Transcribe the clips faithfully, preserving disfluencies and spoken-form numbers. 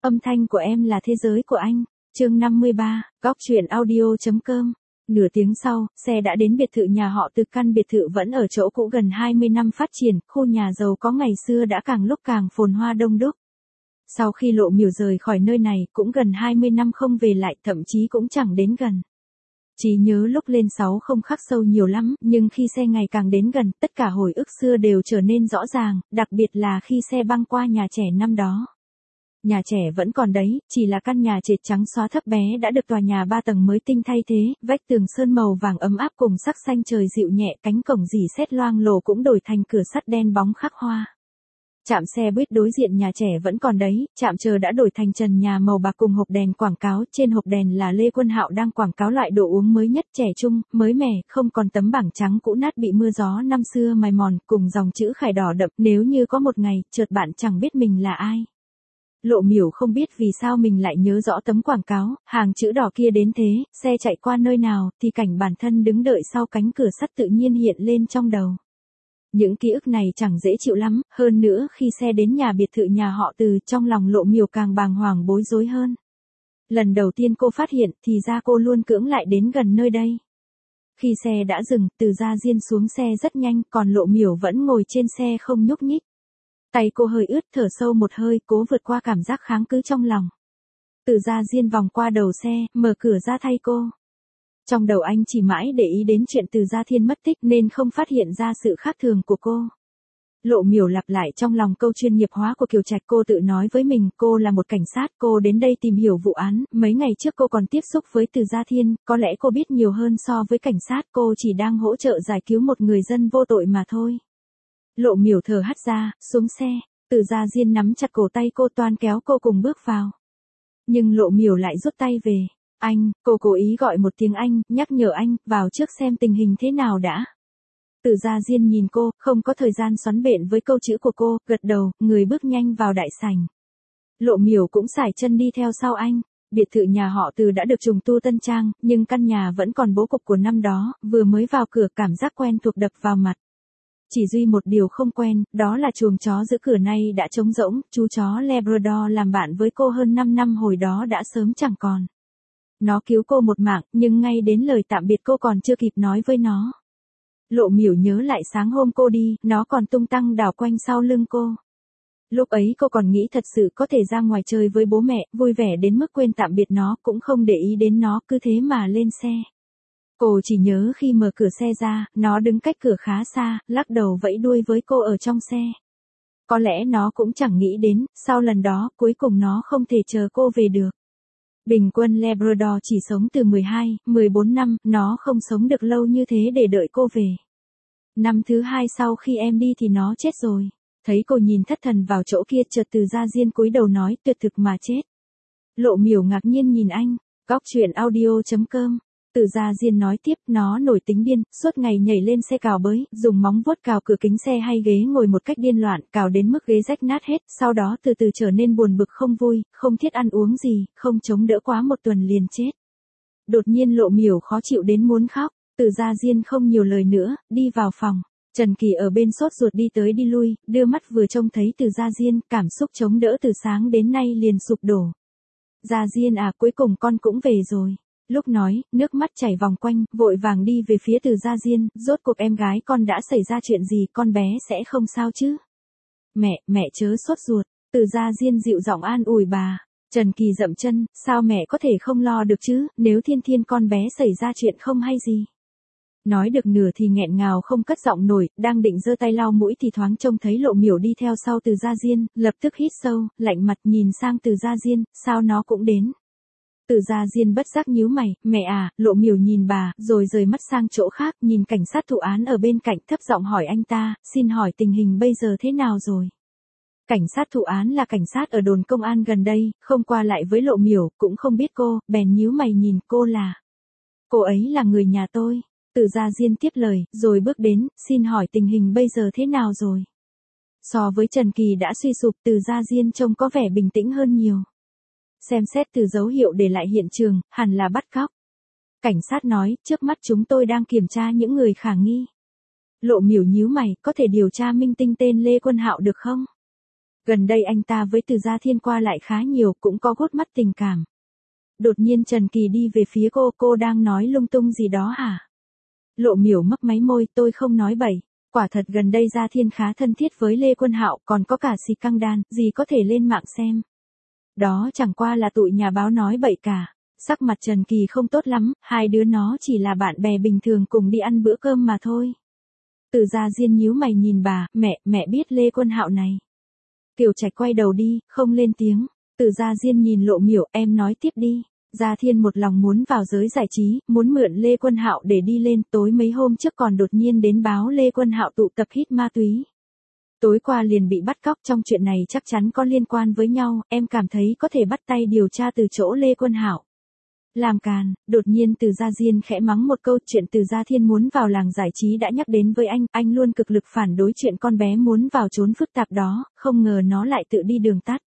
Âm thanh của em là thế giới của anh. Chương năm mươi ba, góc truyện audio.com. Nửa tiếng sau, xe đã đến biệt thự nhà họ Từ. Căn biệt thự vẫn ở chỗ cũ, gần hai mươi năm phát triển, khu nhà giàu có ngày xưa đã càng lúc càng phồn hoa đông đúc. Sau khi Lộ Miểu rời khỏi nơi này, cũng gần hai mươi năm không về lại, thậm chí cũng chẳng đến gần. Trí nhớ lúc lên sáu không khắc sâu nhiều lắm, nhưng khi xe ngày càng đến gần, tất cả hồi ức xưa đều trở nên rõ ràng, đặc biệt là khi xe băng qua nhà trẻ năm đó. Nhà trẻ vẫn còn đấy, chỉ là căn nhà trệt trắng xóa thấp bé đã được tòa nhà ba tầng mới tinh thay thế, vách tường sơn màu vàng ấm áp cùng sắc xanh trời dịu nhẹ, cánh cổng rỉ sét loang lổ cũng đổi thành cửa sắt đen bóng khắc hoa. Trạm xe buýt đối diện nhà trẻ vẫn còn đấy, trạm chờ đã đổi thành trần nhà màu bạc cùng hộp đèn quảng cáo, trên hộp đèn là Lê Quân Hạo đang quảng cáo loại đồ uống mới nhất, trẻ trung, mới mẻ, không còn tấm bảng trắng cũ nát bị mưa gió năm xưa mài mòn, cùng dòng chữ khải đỏ đậm, nếu như có một ngày, chợt bạn chẳng biết mình là ai. Lộ Miểu không biết vì sao mình lại nhớ rõ tấm quảng cáo, hàng chữ đỏ kia đến thế, xe chạy qua nơi nào, thì cảnh bản thân đứng đợi sau cánh cửa sắt tự nhiên hiện lên trong đầu. Những ký ức này chẳng dễ chịu lắm, hơn nữa khi xe đến nhà biệt thự nhà họ Từ, trong lòng Lộ Miểu càng bàng hoàng bối rối hơn. Lần đầu tiên cô phát hiện, thì ra cô luôn cưỡng lại đến gần nơi đây. Khi xe đã dừng, Từ Gia Diên xuống xe rất nhanh, còn Lộ Miểu vẫn ngồi trên xe không nhúc nhích. Tay cô hơi ướt, thở sâu một hơi, cố vượt qua cảm giác kháng cự trong lòng. Từ Gia Diên vòng qua đầu xe, mở cửa ra thay cô. Trong đầu anh chỉ mãi để ý đến chuyện Từ Gia Thiên mất tích nên không phát hiện ra sự khác thường của cô. Lộ Miểu lặp lại trong lòng câu chuyên nghiệp hóa của Kiều Trạch, cô tự nói với mình, cô là một cảnh sát, cô đến đây tìm hiểu vụ án, mấy ngày trước cô còn tiếp xúc với Từ Gia Thiên, có lẽ cô biết nhiều hơn so với cảnh sát, cô chỉ đang hỗ trợ giải cứu một người dân vô tội mà thôi. Lộ Miểu thở hắt ra, xuống xe, Từ Gia Diên nắm chặt cổ tay cô, toan kéo cô cùng bước vào. Nhưng Lộ Miểu lại rút tay về. Anh, cô cố ý gọi một tiếng anh, nhắc nhở anh, vào trước xem tình hình thế nào đã. Từ Gia Diên nhìn cô, không có thời gian xoắn bện với câu chữ của cô, gật đầu, người bước nhanh vào đại sảnh. Lộ Miểu cũng sải chân đi theo sau anh. Biệt thự nhà họ Từ đã được trùng tu tân trang, nhưng căn nhà vẫn còn bố cục của năm đó, vừa mới vào cửa cảm giác quen thuộc đập vào mặt. Chỉ duy một điều không quen, đó là chuồng chó giữ cửa nay đã trống rỗng, chú chó Labrador làm bạn với cô hơn năm năm hồi đó đã sớm chẳng còn. Nó cứu cô một mạng, nhưng ngay đến lời tạm biệt cô còn chưa kịp nói với nó. Lộ Miểu nhớ lại sáng hôm cô đi, nó còn tung tăng đảo quanh sau lưng cô. Lúc ấy cô còn nghĩ thật sự có thể ra ngoài chơi với bố mẹ, vui vẻ đến mức quên tạm biệt nó, cũng không để ý đến nó, cứ thế mà lên xe. Cô chỉ nhớ khi mở cửa xe ra, nó đứng cách cửa khá xa, lắc đầu vẫy đuôi với cô ở trong xe. Có lẽ nó cũng chẳng nghĩ đến, sau lần đó, cuối cùng nó không thể chờ cô về được. Bình quân Labrador chỉ sống từ mười hai, mười bốn năm, nó không sống được lâu như thế để đợi cô về. Năm thứ hai sau khi em đi thì nó chết rồi. Thấy cô nhìn thất thần vào chỗ kia, chợt Từ Gia Diên cúi đầu nói, tuyệt thực mà chết. Lộ Miểu ngạc nhiên nhìn anh, góc truyện audio.com. Từ Gia Diên nói tiếp, nó nổi tính điên, suốt ngày nhảy lên xe cào bới, dùng móng vuốt cào cửa kính xe hay ghế ngồi một cách điên loạn, cào đến mức ghế rách nát hết, sau đó từ từ trở nên buồn bực không vui, không thiết ăn uống gì, không chống đỡ quá một tuần liền chết. Đột nhiên Lộ Miểu khó chịu đến muốn khóc, Từ Gia Diên không nhiều lời nữa, đi vào phòng. Trần Kỳ ở bên sốt ruột đi tới đi lui, đưa mắt vừa trông thấy Từ Gia Diên, cảm xúc chống đỡ từ sáng đến nay liền sụp đổ. Gia Diên à, cuối cùng con cũng về rồi. Lúc nói, nước mắt chảy vòng quanh, vội vàng đi về phía Từ Gia Diên, rốt cuộc em gái con đã xảy ra chuyện gì, con bé sẽ không sao chứ? Mẹ, mẹ chớ sốt ruột, Từ Gia Diên dịu giọng an ủi bà. Trần Kỳ dậm chân, sao mẹ có thể không lo được chứ, nếu thiên thiên con bé xảy ra chuyện không hay gì. Nói được nửa thì nghẹn ngào không cất giọng nổi, đang định giơ tay lau mũi thì thoáng trông thấy Lộ Miểu đi theo sau Từ Gia Diên, lập tức hít sâu, lạnh mặt nhìn sang Từ Gia Diên, sao nó cũng đến. Từ Gia Diên bất giác nhíu mày, mẹ à, Lộ Miểu nhìn bà, rồi rời mắt sang chỗ khác, nhìn cảnh sát thụ án ở bên cạnh, thấp giọng hỏi anh ta, xin hỏi tình hình bây giờ thế nào rồi? Cảnh sát thụ án là cảnh sát ở đồn công an gần đây, không qua lại với Lộ Miểu, cũng không biết cô, bèn nhíu mày nhìn cô là. Cô ấy là người nhà tôi. Từ Gia Diên tiếp lời, rồi bước đến, xin hỏi tình hình bây giờ thế nào rồi? So với Trần Kỳ đã suy sụp, Từ Gia Diên trông có vẻ bình tĩnh hơn nhiều. Xem xét từ dấu hiệu để lại hiện trường, hẳn là bắt cóc. Cảnh sát nói, trước mắt chúng tôi đang kiểm tra những người khả nghi. Lộ Miểu nhíu mày, có thể điều tra minh tinh tên Lê Quân Hạo được không? Gần đây anh ta với Từ Gia Thiên qua lại khá nhiều, cũng có gút mắt tình cảm. Đột nhiên Trần Kỳ đi về phía cô, cô đang nói lung tung gì đó hả? Lộ Miểu mấp máy môi, tôi không nói bậy. Quả thật gần đây Gia Thiên khá thân thiết với Lê Quân Hạo, còn có cả xì căng đan, gì có thể lên mạng xem. Đó chẳng qua là tụi nhà báo nói bậy cả. Sắc mặt Trần Kỳ không tốt lắm, hai đứa nó chỉ là bạn bè bình thường cùng đi ăn bữa cơm mà thôi. Từ Gia Diên nhíu mày nhìn bà, mẹ, mẹ biết Lê Quân Hạo này. Kiều Trạch quay đầu đi, không lên tiếng. Từ Gia Diên nhìn Lộ Miểu, em nói tiếp đi. Gia Thiên một lòng muốn vào giới giải trí, muốn mượn Lê Quân Hạo để đi lên, tối mấy hôm trước còn đột nhiên đến báo Lê Quân Hạo tụ tập hít ma túy. Tối qua liền bị bắt cóc, trong chuyện này chắc chắn có liên quan với nhau, em cảm thấy có thể bắt tay điều tra từ chỗ Lê Quân Hạo. Làm càn, đột nhiên Từ Gia Diên khẽ mắng một câu, chuyện Từ Gia Thiên muốn vào làng giải trí đã nhắc đến với anh, anh luôn cực lực phản đối chuyện con bé muốn vào trốn phức tạp đó, không ngờ nó lại tự đi đường tắt.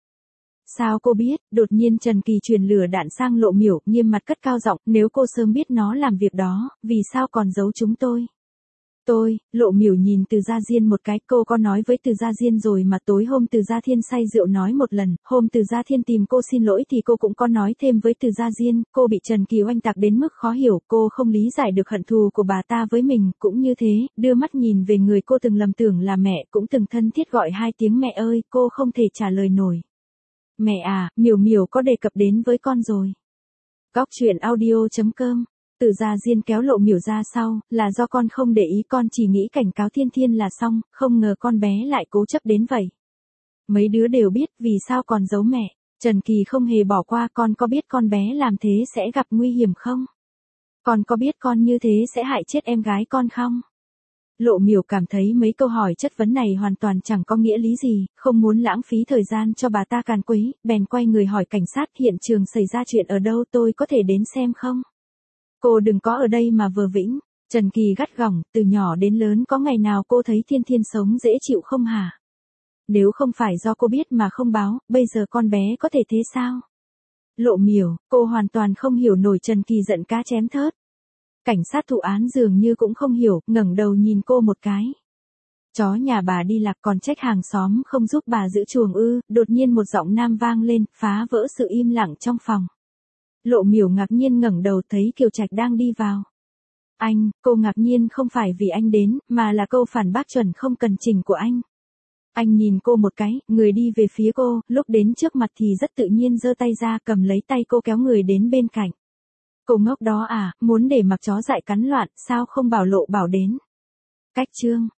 Sao cô biết? Đột nhiên Trần Kỳ truyền lửa đạn sang Lộ Miểu, nghiêm mặt cất cao giọng, nếu cô sớm biết nó làm việc đó, vì sao còn giấu chúng tôi? Tôi, Lộ Miểu nhìn Từ Gia Diên một cái, cô có nói với Từ Gia Diên rồi mà tối hôm Từ Gia Thiên say rượu nói một lần, hôm Từ Gia Thiên tìm cô xin lỗi thì cô cũng có nói thêm với Từ Gia Diên, cô bị Trần Kỳ oanh tạc đến mức khó hiểu, cô không lý giải được hận thù của bà ta với mình, cũng như thế, đưa mắt nhìn về người cô từng lầm tưởng là mẹ, cũng từng thân thiết gọi hai tiếng mẹ ơi, cô không thể trả lời nổi. Mẹ à, Miểu Miểu có đề cập đến với con rồi. Góc truyện audio chấm com. Từ Gia Diên kéo Lộ Miểu ra sau, là do con không để ý, con chỉ nghĩ cảnh cáo Thiên Thiên là xong, không ngờ con bé lại cố chấp đến vậy. Mấy đứa đều biết, vì sao còn giấu mẹ. Trần Kỳ không hề bỏ qua, con có biết con bé làm thế sẽ gặp nguy hiểm không? Con có biết con như thế sẽ hại chết em gái con không? Lộ Miểu cảm thấy mấy câu hỏi chất vấn này hoàn toàn chẳng có nghĩa lý gì, không muốn lãng phí thời gian cho bà ta càn quấy, bèn quay người hỏi cảnh sát, hiện trường xảy ra chuyện ở đâu, tôi có thể đến xem không? Cô đừng có ở đây mà vờ vĩnh. Trần Kỳ gắt gỏng, từ nhỏ đến lớn có ngày nào cô thấy Thiên Thiên sống dễ chịu không hả? Nếu không phải do cô biết mà không báo, bây giờ con bé có thể thế sao? Lộ Miểu, cô hoàn toàn không hiểu nổi. Trần Kỳ giận cá chém thớt. Cảnh sát thụ án dường như cũng không hiểu, ngẩng đầu nhìn cô một cái. Chó nhà bà đi lạc còn trách hàng xóm không giúp bà giữ chuồng ư? Đột nhiên một giọng nam vang lên, phá vỡ sự im lặng trong phòng. Lộ Miểu ngạc nhiên ngẩng đầu thấy Kiều Trạch đang đi vào. Anh, cô ngạc nhiên không phải vì anh đến, mà là câu phản bác chuẩn không cần chỉnh của anh. Anh nhìn cô một cái, người đi về phía cô, lúc đến trước mặt thì rất tự nhiên giơ tay ra cầm lấy tay cô kéo người đến bên cạnh. Cô ngốc đó à, muốn để mặc chó dại cắn loạn, sao không bảo Lộ bảo đến. Cách chương.